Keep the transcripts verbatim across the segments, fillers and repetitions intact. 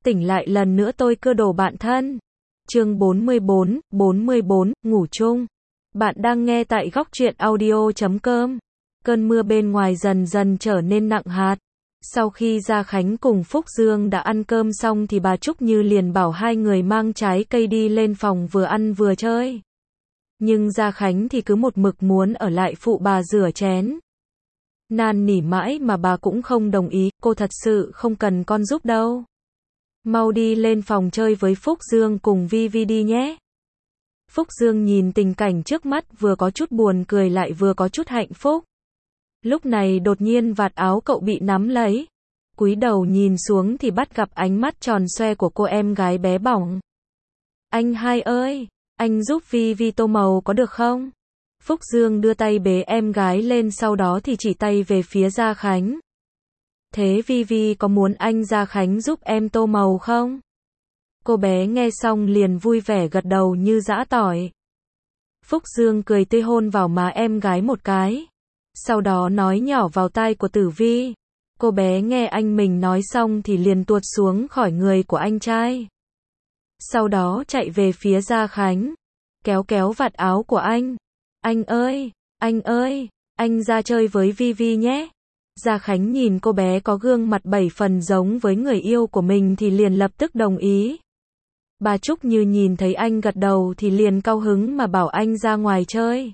Tỉnh lại lần nữa tôi cơ đồ bạn thân. Chương bốn mươi bốn, bốn mươi bốn, ngủ chung. Bạn đang nghe tại góc truyện audio chấm com. Cơn mưa bên ngoài dần dần trở nên nặng hạt. Sau khi Gia Khánh cùng Phúc Dương đã ăn cơm xong thì bà Trúc Như liền bảo hai người mang trái cây đi lên phòng vừa ăn vừa chơi. Nhưng Gia Khánh thì cứ một mực muốn ở lại phụ bà rửa chén. Nan nỉ mãi mà bà cũng không đồng ý, cô thật sự không cần con giúp đâu. Mau đi lên phòng chơi với Phúc Dương cùng Vi Vi đi nhé. Phúc Dương nhìn tình cảnh trước mắt vừa có chút buồn cười lại vừa có chút hạnh phúc. Lúc này đột nhiên vạt áo cậu bị nắm lấy. Cúi đầu nhìn xuống thì bắt gặp ánh mắt tròn xoe của cô em gái bé bỏng. Anh hai ơi, anh giúp Vi Vi tô màu có được không? Phúc Dương đưa tay bế em gái lên sau đó thì chỉ tay về phía Gia Khánh. Thế Vi Vi có muốn anh Gia Khánh giúp em tô màu không? Cô bé nghe xong liền vui vẻ gật đầu như giã tỏi. Phúc Dương cười tươi hôn vào má em gái một cái. Sau đó nói nhỏ vào tai của Tử Vi. Cô bé nghe anh mình nói xong thì liền tuột xuống khỏi người của anh trai. Sau đó chạy về phía Gia Khánh. Kéo kéo vạt áo của anh. Anh ơi, anh ơi, anh ra chơi với Vi Vi nhé. Gia Khánh nhìn cô bé có gương mặt bảy phần giống với người yêu của mình thì liền lập tức đồng ý. Bà Trúc Như nhìn thấy anh gật đầu thì liền cao hứng mà bảo anh ra ngoài chơi.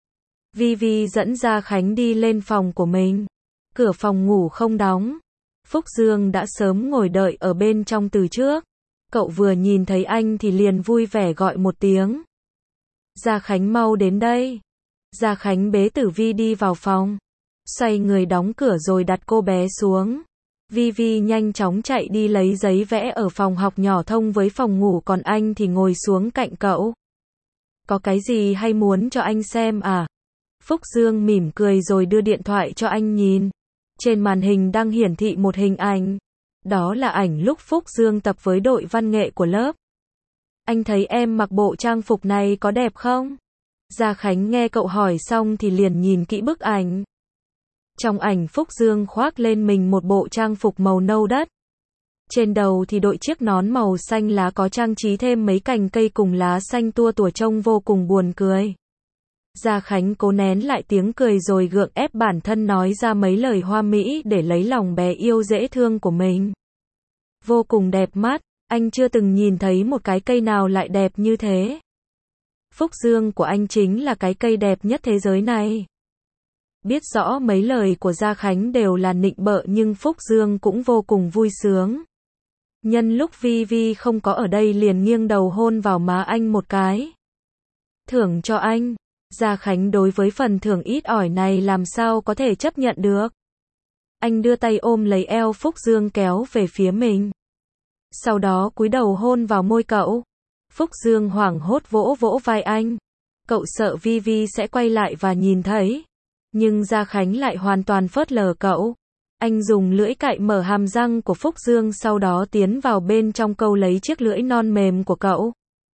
Vi Vi dẫn Gia Khánh đi lên phòng của mình. Cửa phòng ngủ không đóng. Phúc Dương đã sớm ngồi đợi ở bên trong từ trước. Cậu vừa nhìn thấy anh thì liền vui vẻ gọi một tiếng. Gia Khánh mau đến đây. Gia Khánh bế Tử Vi đi vào phòng. Xoay người đóng cửa rồi đặt cô bé xuống. Vi Vi nhanh chóng chạy đi lấy giấy vẽ ở phòng học nhỏ thông với phòng ngủ còn anh thì ngồi xuống cạnh cậu. Có cái gì hay muốn cho anh xem à? Phúc Dương mỉm cười rồi đưa điện thoại cho anh nhìn. Trên màn hình đang hiển thị một hình ảnh. Đó là ảnh lúc Phúc Dương tập với đội văn nghệ của lớp. Anh thấy em mặc bộ trang phục này có đẹp không? Gia Khánh nghe cậu hỏi xong thì liền nhìn kỹ bức ảnh. Trong ảnh Phúc Dương khoác lên mình một bộ trang phục màu nâu đất. Trên đầu thì đội chiếc nón màu xanh lá có trang trí thêm mấy cành cây cùng lá xanh tua tủa trông vô cùng buồn cười. Gia Khánh cố nén lại tiếng cười rồi gượng ép bản thân nói ra mấy lời hoa mỹ để lấy lòng bé yêu dễ thương của mình. Vô cùng đẹp mắt, anh chưa từng nhìn thấy một cái cây nào lại đẹp như thế. Phúc Dương của anh chính là cái cây đẹp nhất thế giới này. Biết rõ mấy lời của Gia Khánh đều là nịnh bợ nhưng Phúc Dương cũng vô cùng vui sướng. Nhân lúc Vi Vi không có ở đây liền nghiêng đầu hôn vào má anh một cái. Thưởng cho anh. Gia Khánh đối với phần thưởng ít ỏi này làm sao có thể chấp nhận được. Anh đưa tay ôm lấy eo Phúc Dương kéo về phía mình. Sau đó cúi đầu hôn vào môi cậu. Phúc Dương hoảng hốt vỗ vỗ vai anh. Cậu sợ Vi Vi sẽ quay lại và nhìn thấy. Nhưng Gia Khánh lại hoàn toàn phớt lờ cậu. Anh dùng lưỡi cạy mở hàm răng của Phúc Dương sau đó tiến vào bên trong câu lấy chiếc lưỡi non mềm của cậu.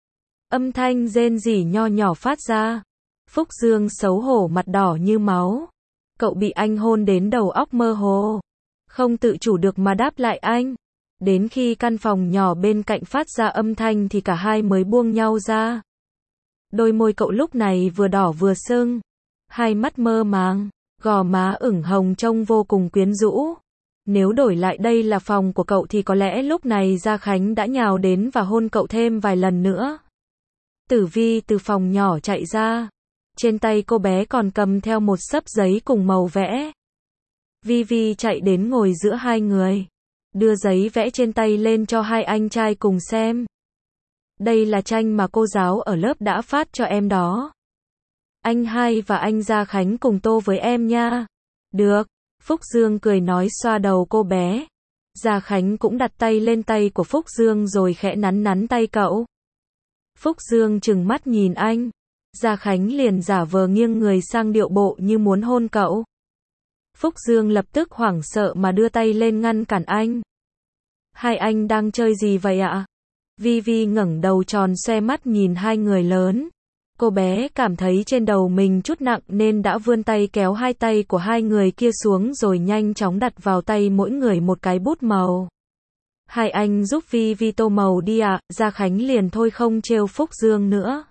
Âm thanh rên rỉ nho nhỏ phát ra. Phúc Dương xấu hổ mặt đỏ như máu. Cậu bị anh hôn đến đầu óc mơ hồ. Không tự chủ được mà đáp lại anh. Đến khi căn phòng nhỏ bên cạnh phát ra âm thanh thì cả hai mới buông nhau ra. Đôi môi cậu lúc này vừa đỏ vừa sưng. Hai mắt mơ màng, gò má ửng hồng trông vô cùng quyến rũ. Nếu đổi lại đây là phòng của cậu thì có lẽ lúc này Gia Khánh đã nhào đến và hôn cậu thêm vài lần nữa. Tử Vi từ phòng nhỏ chạy ra. Trên tay cô bé còn cầm theo một xấp giấy cùng màu vẽ. Vi Vi chạy đến ngồi giữa hai người. Đưa giấy vẽ trên tay lên cho hai anh trai cùng xem. Đây là tranh mà cô giáo ở lớp đã phát cho em đó. Anh hai và anh Gia Khánh cùng tô với em nha. Được. Phúc Dương cười nói xoa đầu cô bé. Gia Khánh cũng đặt tay lên tay của Phúc Dương rồi khẽ nắn nắn tay cậu. Phúc Dương trừng mắt nhìn anh. Gia Khánh liền giả vờ nghiêng người sang điệu bộ như muốn hôn cậu. Phúc Dương lập tức hoảng sợ mà đưa tay lên ngăn cản anh. Hai anh đang chơi gì vậy ạ? Vi Vi ngẩng đầu tròn xoe mắt nhìn hai người lớn. Cô bé cảm thấy trên đầu mình chút nặng nên đã vươn tay kéo hai tay của hai người kia xuống rồi nhanh chóng đặt vào tay mỗi người một cái bút màu. Hai anh giúp Vi Vi tô màu đi ạ, Gia Khánh liền thôi không trêu Phúc Dương nữa.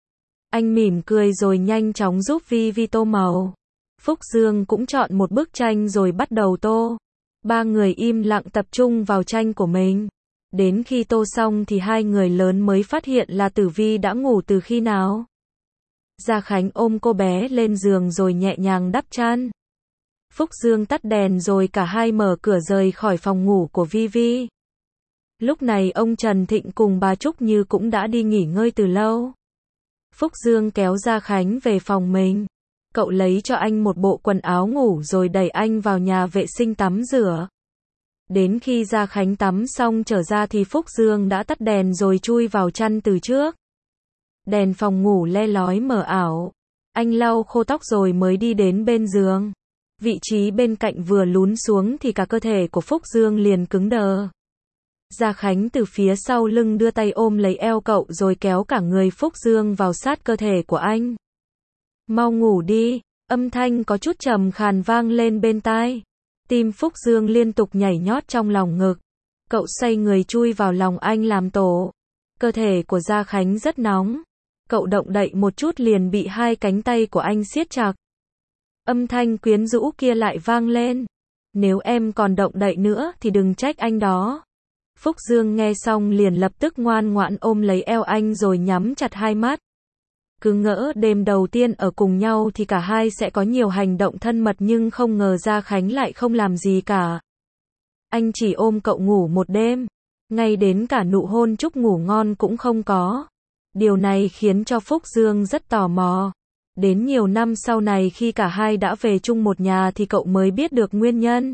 Anh mỉm cười rồi nhanh chóng giúp Vi Vi tô màu. Phúc Dương cũng chọn một bức tranh rồi bắt đầu tô. Ba người im lặng tập trung vào tranh của mình. Đến khi tô xong thì hai người lớn mới phát hiện là Tử Vi đã ngủ từ khi nào. Gia Khánh ôm cô bé lên giường rồi nhẹ nhàng đắp chăn. Phúc Dương tắt đèn rồi cả hai mở cửa rời khỏi phòng ngủ của Vi Vi. Lúc này ông Trần Thịnh cùng bà Trúc Như cũng đã đi nghỉ ngơi từ lâu. Phúc Dương kéo Gia Khánh về phòng mình. Cậu lấy cho anh một bộ quần áo ngủ rồi đẩy anh vào nhà vệ sinh tắm rửa. Đến khi Gia Khánh tắm xong trở ra thì Phúc Dương đã tắt đèn rồi chui vào chăn từ trước. Đèn phòng ngủ le lói mờ ảo. Anh lau khô tóc rồi mới đi đến bên giường. Vị trí bên cạnh vừa lún xuống thì cả cơ thể của Phúc Dương liền cứng đờ. Gia Khánh từ phía sau lưng đưa tay ôm lấy eo cậu rồi kéo cả người Phúc Dương vào sát cơ thể của anh. Mau ngủ đi, âm thanh có chút trầm khàn vang lên bên tai. Tim Phúc Dương liên tục nhảy nhót trong lòng ngực. Cậu xoay người chui vào lòng anh làm tổ. Cơ thể của Gia Khánh rất nóng. Cậu động đậy một chút liền bị hai cánh tay của anh siết chặt. Âm thanh quyến rũ kia lại vang lên. Nếu em còn động đậy nữa thì đừng trách anh đó. Phúc Dương nghe xong liền lập tức ngoan ngoãn ôm lấy eo anh rồi nhắm chặt hai mắt. Cứ ngỡ đêm đầu tiên ở cùng nhau thì cả hai sẽ có nhiều hành động thân mật nhưng không ngờ Gia Khánh lại không làm gì cả. Anh chỉ ôm cậu ngủ một đêm. Ngay đến cả nụ hôn chúc ngủ ngon cũng không có. Điều này khiến cho Phúc Dương rất tò mò. Đến nhiều năm sau này khi cả hai đã về chung một nhà thì cậu mới biết được nguyên nhân.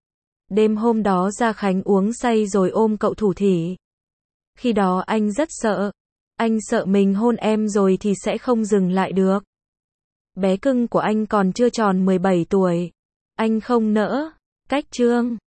Đêm hôm đó Gia Khánh uống say rồi ôm cậu thủ thỉ. Khi đó anh rất sợ. Anh sợ mình hôn em rồi thì sẽ không dừng lại được. Bé cưng của anh còn chưa tròn mười bảy tuổi. Anh không nỡ. Cách chương